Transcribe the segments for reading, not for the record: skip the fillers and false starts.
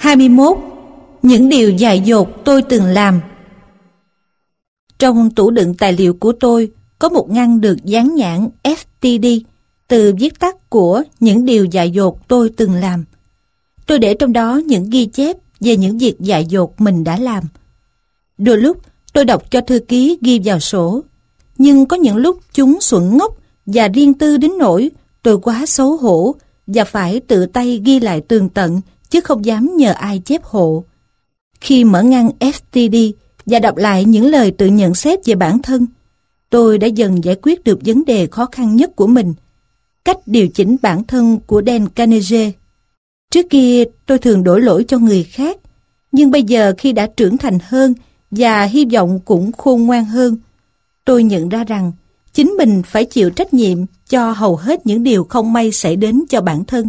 21. Những điều dại dột tôi từng làm. Trong tủ đựng tài liệu của tôi có một ngăn được dán nhãn FTD, từ viết tắt của những điều dại dột tôi từng làm. Tôi để trong đó những ghi chép về những việc dại dột mình đã làm. Đôi lúc tôi đọc cho thư ký ghi vào sổ, nhưng có những lúc chúng xuẩn ngốc và riêng tư đến nỗi tôi quá xấu hổ và phải tự tay ghi lại tường tận, chứ không dám nhờ ai chép hộ. Khi mở ngăn FTD và đọc lại những lời tự nhận xét về bản thân, tôi đã dần giải quyết được vấn đề khó khăn nhất của mình, cách điều chỉnh bản thân của Dan Carnegie. Trước kia tôi thường đổ lỗi cho người khác, nhưng bây giờ khi đã trưởng thành hơn và hy vọng cũng khôn ngoan hơn, tôi nhận ra rằng chính mình phải chịu trách nhiệm cho hầu hết những điều không may xảy đến cho bản thân.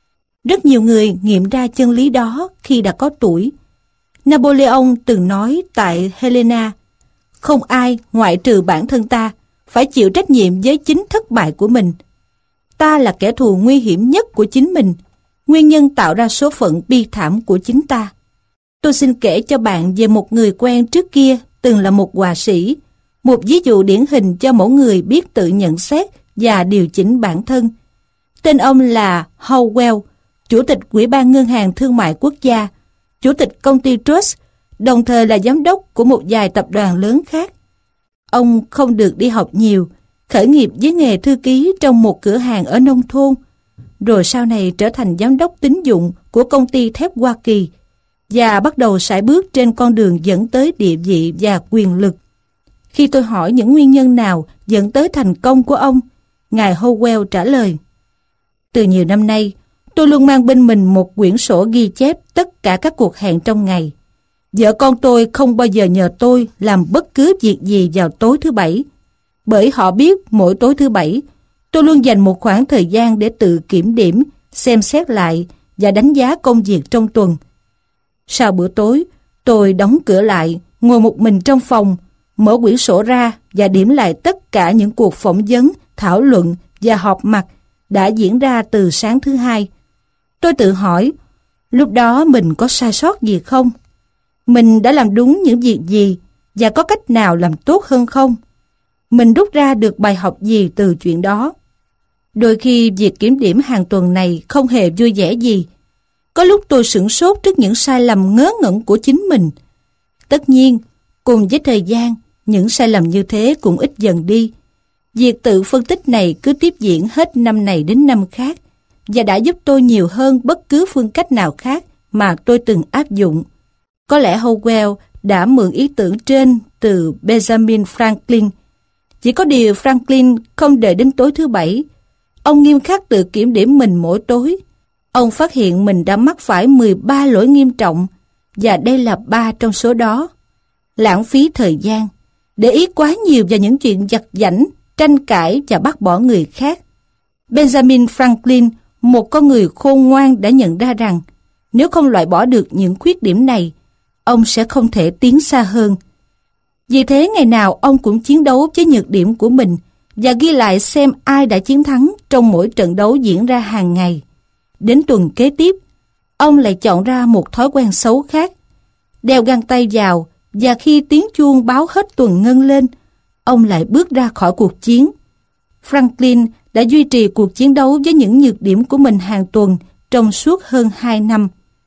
Rất nhiều người nghiệm ra chân lý đó khi đã có tuổi. Napoleon từng nói tại Helena, không ai ngoại trừ bản thân ta phải chịu trách nhiệm với chính thất bại của mình. Ta là kẻ thù nguy hiểm nhất của chính mình, nguyên nhân tạo ra số phận bi thảm của chính ta. Tôi xin kể cho bạn về một người quen trước kia từng là một họa sĩ, một ví dụ điển hình cho mẫu người biết tự nhận xét và điều chỉnh bản thân. Tên ông là Howell, Chủ tịch Ủy ban Ngân hàng Thương mại Quốc gia, Chủ tịch công ty Trust, đồng thời là giám đốc của một vài tập đoàn lớn khác. Ông không được đi học nhiều, khởi nghiệp với nghề thư ký trong một cửa hàng ở nông thôn, rồi sau này trở thành giám đốc tín dụng của công ty thép Hoa Kỳ và bắt đầu sải bước trên con đường dẫn tới địa vị và quyền lực. Khi tôi hỏi những nguyên nhân nào dẫn tới thành công của ông, ngài Howell trả lời: từ nhiều năm nay, tôi luôn mang bên mình một quyển sổ ghi chép tất cả các cuộc hẹn trong ngày. Vợ con tôi không bao giờ nhờ tôi làm bất cứ việc gì vào tối thứ Bảy, bởi họ biết mỗi tối thứ Bảy, tôi luôn dành một khoảng thời gian để tự kiểm điểm, xem xét lại và đánh giá công việc trong tuần. Sau bữa tối, tôi đóng cửa lại, ngồi một mình trong phòng, mở quyển sổ ra và điểm lại tất cả những cuộc phỏng vấn, thảo luận và họp mặt đã diễn ra từ sáng thứ Hai. Tôi tự hỏi, lúc đó mình có sai sót gì không? Mình đã làm đúng những việc gì và có cách nào làm tốt hơn không? Mình rút ra được bài học gì từ chuyện đó? Đôi khi việc kiểm điểm hàng tuần này không hề vui vẻ gì. Có lúc tôi sửng sốt trước những sai lầm ngớ ngẩn của chính mình. Tất nhiên, cùng với thời gian, những sai lầm như thế cũng ít dần đi. Việc tự phân tích này cứ tiếp diễn hết năm này đến năm khác và đã giúp tôi nhiều hơn bất cứ phương cách nào khác mà tôi từng áp dụng. Có lẽ Howell đã mượn ý tưởng trên từ Benjamin Franklin. Chỉ có điều Franklin không đợi đến tối thứ Bảy. Ông nghiêm khắc tự kiểm điểm mình mỗi tối. Ông phát hiện mình đã mắc phải 13 lỗi nghiêm trọng, và đây là 3 trong số đó. Lãng phí thời gian, để ý quá nhiều vào những chuyện vặt vãnh, tranh cãi và bác bỏ người khác. Benjamin Franklin, một con người khôn ngoan, đã nhận ra rằng nếu không loại bỏ được những khuyết điểm này, ông sẽ không thể tiến xa hơn. Vì thế ngày nào ông cũng chiến đấu với nhược điểm của mình và ghi lại xem ai đã chiến thắng trong mỗi trận đấu diễn ra hàng ngày. Đến tuần kế tiếp, ông lại chọn ra một thói quen xấu khác, đeo găng tay vào, và khi tiếng chuông báo hết tuần ngân lên, ông lại bước ra khỏi cuộc chiến. Franklin đã duy trì cuộc chiến đấu với những nhược điểm của mình hàng tuần trong suốt hơn 2 năm.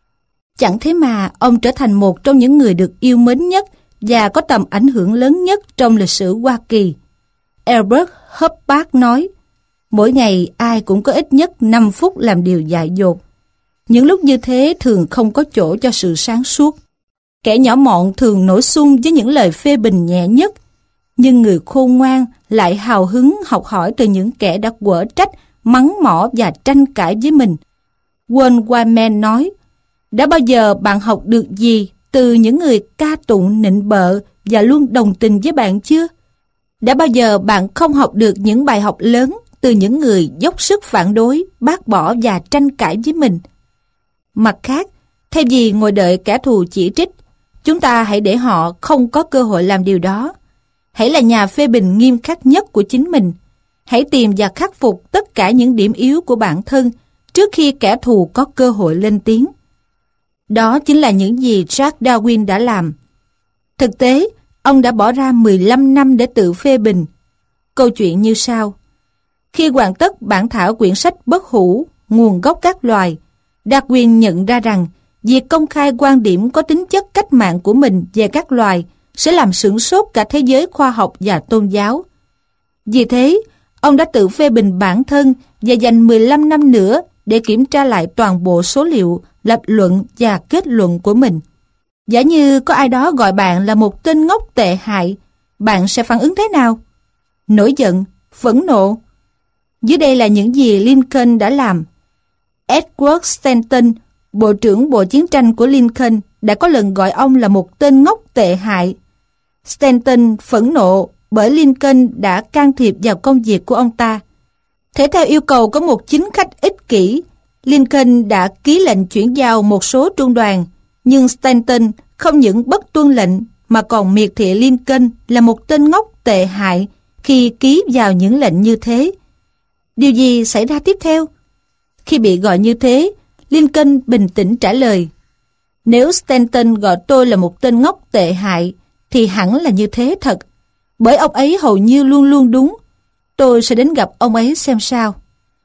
Chẳng thế mà ông trở thành một trong những người được yêu mến nhất và có tầm ảnh hưởng lớn nhất trong lịch sử Hoa Kỳ. Albert Hubbard nói, mỗi ngày ai cũng có ít nhất 5 phút làm điều dại dột. Những lúc như thế thường không có chỗ cho sự sáng suốt. Kẻ nhỏ mọn thường nổi xung với những lời phê bình nhẹ nhất, nhưng người khôn ngoan lại hào hứng học hỏi từ những kẻ đã quở trách, mắng mỏ và tranh cãi với mình. Walt Whitman nói, đã bao giờ bạn học được gì từ những người ca tụng nịnh bợ và luôn đồng tình với bạn chưa? Đã bao giờ bạn không học được những bài học lớn từ những người dốc sức phản đối, bác bỏ và tranh cãi với mình? Mặt khác, thay vì ngồi đợi kẻ thù chỉ trích, chúng ta hãy để họ không có cơ hội làm điều đó. Hãy là nhà phê bình nghiêm khắc nhất của chính mình. Hãy tìm và khắc phục tất cả những điểm yếu của bản thân trước khi kẻ thù có cơ hội lên tiếng. Đó chính là những gì Charles Darwin đã làm. Thực tế, ông đã bỏ ra 15 năm để tự phê bình. Câu chuyện như sau. Khi hoàn tất bản thảo quyển sách bất hủ, Nguồn gốc các loài, Darwin nhận ra rằng việc công khai quan điểm có tính chất cách mạng của mình về các loài sẽ làm sửng sốt cả thế giới khoa học và tôn giáo. Vì thế, ông đã tự phê bình bản thân và dành 15 năm nữa để kiểm tra lại toàn bộ số liệu, lập luận và kết luận của mình. Giả như có ai đó gọi bạn là một tên ngốc tệ hại, bạn sẽ phản ứng thế nào? Nổi giận, phẫn nộ. Dưới đây là những gì Lincoln đã làm. Edward Stanton, Bộ trưởng Bộ Chiến tranh của Lincoln, đã có lần gọi ông là một tên ngốc tệ hại. Stanton phẫn nộ bởi Lincoln đã can thiệp vào công việc của ông ta. Thể theo yêu cầu của một chính khách ích kỷ, Lincoln đã ký lệnh chuyển giao một số trung đoàn, nhưng Stanton không những bất tuân lệnh mà còn miệt thị Lincoln là một tên ngốc tệ hại khi ký vào những lệnh như thế. Điều gì xảy ra tiếp theo? Khi bị gọi như thế, Lincoln bình tĩnh trả lời: nếu Stanton gọi tôi là một tên ngốc tệ hại thì hẳn là như thế thật, bởi ông ấy hầu như luôn luôn đúng. Tôi sẽ đến gặp ông ấy xem sao.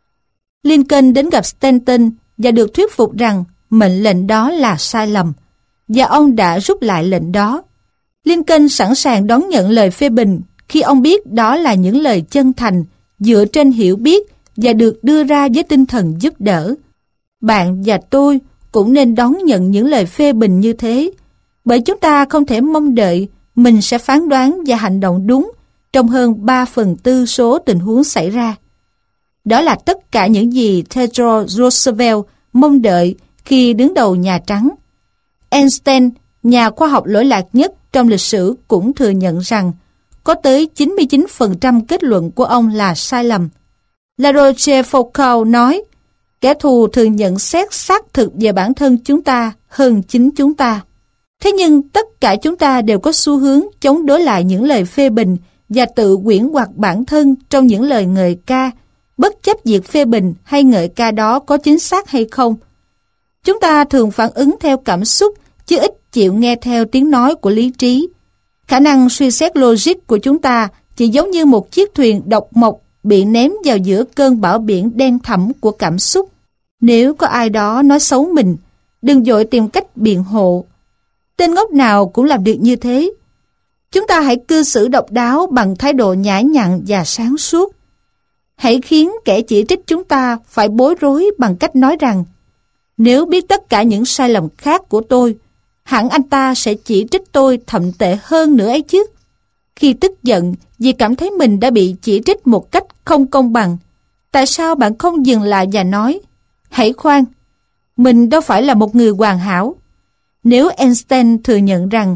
Lincoln đến gặp Stanton và được thuyết phục rằng mệnh lệnh đó là sai lầm, và ông đã rút lại lệnh đó. Lincoln sẵn sàng đón nhận lời phê bình khi ông biết đó là những lời chân thành, dựa trên hiểu biết và được đưa ra với tinh thần giúp đỡ. Bạn và tôi cũng nên đón nhận những lời phê bình như thế, bởi chúng ta không thể mong đợi mình sẽ phán đoán và hành động đúng trong hơn 3/4 số tình huống xảy ra. Đó là tất cả những gì Theodore Roosevelt mong đợi khi đứng đầu Nhà Trắng. Einstein, nhà khoa học lỗi lạc nhất trong lịch sử, cũng thừa nhận rằng có tới 99% kết luận của ông là sai lầm. La Rochefoucauld nói, kẻ thù thường nhận xét xác thực về bản thân chúng ta hơn chính chúng ta. Thế nhưng tất cả chúng ta đều có xu hướng chống đối lại những lời phê bình và tự quyển hoặc bản thân trong những lời ngợi ca, bất chấp việc phê bình hay ngợi ca đó có chính xác hay không. Chúng ta thường phản ứng theo cảm xúc, chứ ít chịu nghe theo tiếng nói của lý trí. Khả năng suy xét logic của chúng ta chỉ giống như một chiếc thuyền độc mộc bị ném vào giữa cơn bão biển đen thẳm của cảm xúc. Nếu có ai đó nói xấu mình, đừng vội tìm cách biện hộ. Tên ngốc nào cũng làm được như thế. Chúng ta hãy cư xử độc đáo bằng thái độ nhã nhặn và sáng suốt. Hãy khiến kẻ chỉ trích chúng ta phải bối rối bằng cách nói rằng, nếu biết tất cả những sai lầm khác của tôi, hẳn anh ta sẽ chỉ trích tôi thậm tệ hơn nữa ấy chứ. Khi tức giận vì cảm thấy mình đã bị chỉ trích một cách không công bằng, tại sao bạn không dừng lại và nói, hãy khoan, mình đâu phải là một người hoàn hảo. Nếu Einstein thừa nhận rằng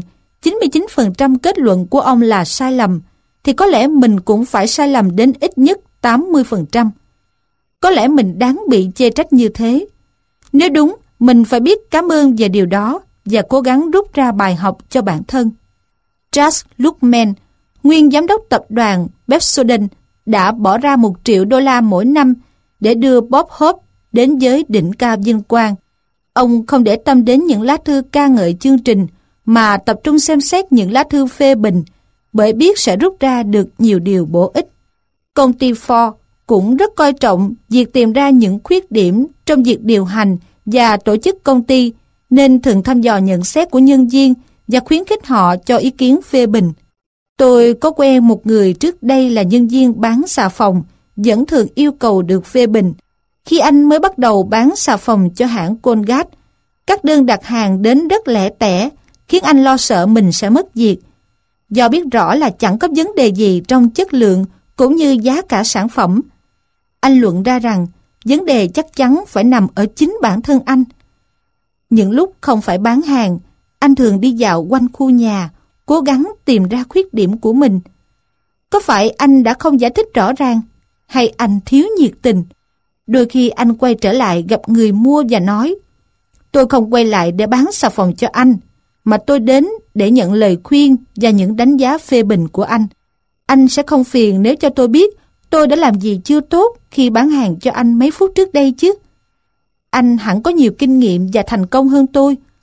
99% kết luận của ông là sai lầm, thì có lẽ mình cũng phải sai lầm đến ít nhất 80%. Có lẽ mình đáng bị chê trách như thế. Nếu đúng, mình phải biết cảm ơn về điều đó và cố gắng rút ra bài học cho bản thân. Charles Luckman, nguyên giám đốc tập đoàn Pepsodent, đã bỏ ra $1 triệu mỗi năm để đưa Bob Hope đến giới đỉnh cao vinh quang. Ông không để tâm đến những lá thư ca ngợi chương trình, mà tập trung xem xét những lá thư phê bình, bởi biết sẽ rút ra được nhiều điều bổ ích. Công ty Ford cũng rất coi trọng việc tìm ra những khuyết điểm trong việc điều hành và tổ chức công ty, nên thường thăm dò nhận xét của nhân viên và khuyến khích họ cho ý kiến phê bình. Tôi có quen một người trước đây là nhân viên bán xà phòng, vẫn thường yêu cầu được phê bình. Khi anh mới bắt đầu bán xà phòng cho hãng Colgate, các đơn đặt hàng đến rất lẻ tẻ, khiến anh lo sợ mình sẽ mất việc. Do biết rõ là chẳng có vấn đề gì trong chất lượng cũng như giá cả sản phẩm, anh luận ra rằng vấn đề chắc chắn phải nằm ở chính bản thân anh. Những lúc không phải bán hàng, anh thường đi dạo quanh khu nhà, cố gắng tìm ra khuyết điểm của mình. Có phải anh đã không giải thích rõ ràng, hay anh thiếu nhiệt tình? Đôi khi anh quay trở lại gặp người mua và nói, tôi không quay lại để bán xà phòng cho anh, mà tôi đến để nhận lời khuyên và những đánh giá phê bình của anh. Anh sẽ không phiền nếu cho tôi biết tôi đã làm gì chưa tốt khi bán hàng cho anh mấy phút trước đây chứ. Anh hẳn có nhiều kinh nghiệm và thành công hơn tôi.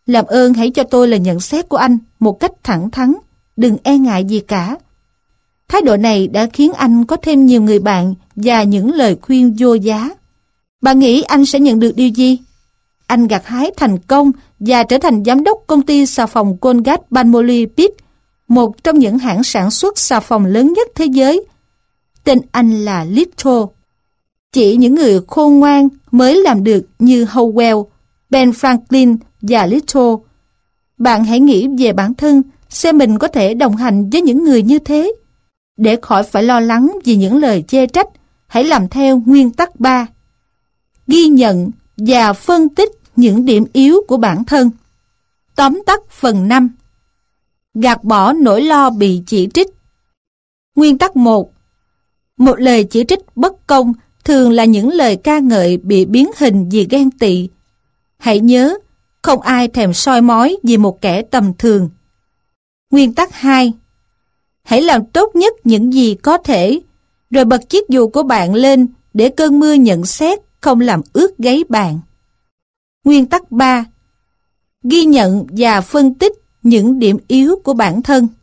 Làm ơn hãy cho tôi lời nhận xét của anh một cách thẳng thắn, đừng e ngại gì cả. Thái độ này đã khiến anh có thêm nhiều người bạn và những lời khuyên vô giá. Bạn nghĩ anh sẽ nhận được điều gì? Anh gặt hái thành công và trở thành giám đốc công ty xà phòng Colgate-Palmolive, một trong những hãng sản xuất xà phòng lớn nhất thế giới. Tên anh là Little. Chỉ những người khôn ngoan mới làm được như Howell, Ben Franklin và Little. Bạn hãy nghĩ về bản thân, xem mình có thể đồng hành với những người như thế. Để khỏi phải lo lắng vì những lời chê trách, hãy làm theo nguyên tắc 3. Ghi nhận và phân tích những điểm yếu của bản thân. Tóm tắt phần 5. Gạt bỏ nỗi lo bị chỉ trích. Nguyên tắc 1. Một lời chỉ trích bất công thường là những lời ca ngợi bị biến hình vì ghen tị. Hãy nhớ, không ai thèm soi mói vì một kẻ tầm thường. Nguyên tắc 2. Hãy làm tốt nhất những gì có thể, rồi bật chiếc dù của bạn lên để cơn mưa nhận xét không làm ướt gáy bạn. Nguyên tắc 3. Ghi nhận và phân tích những điểm yếu của bản thân.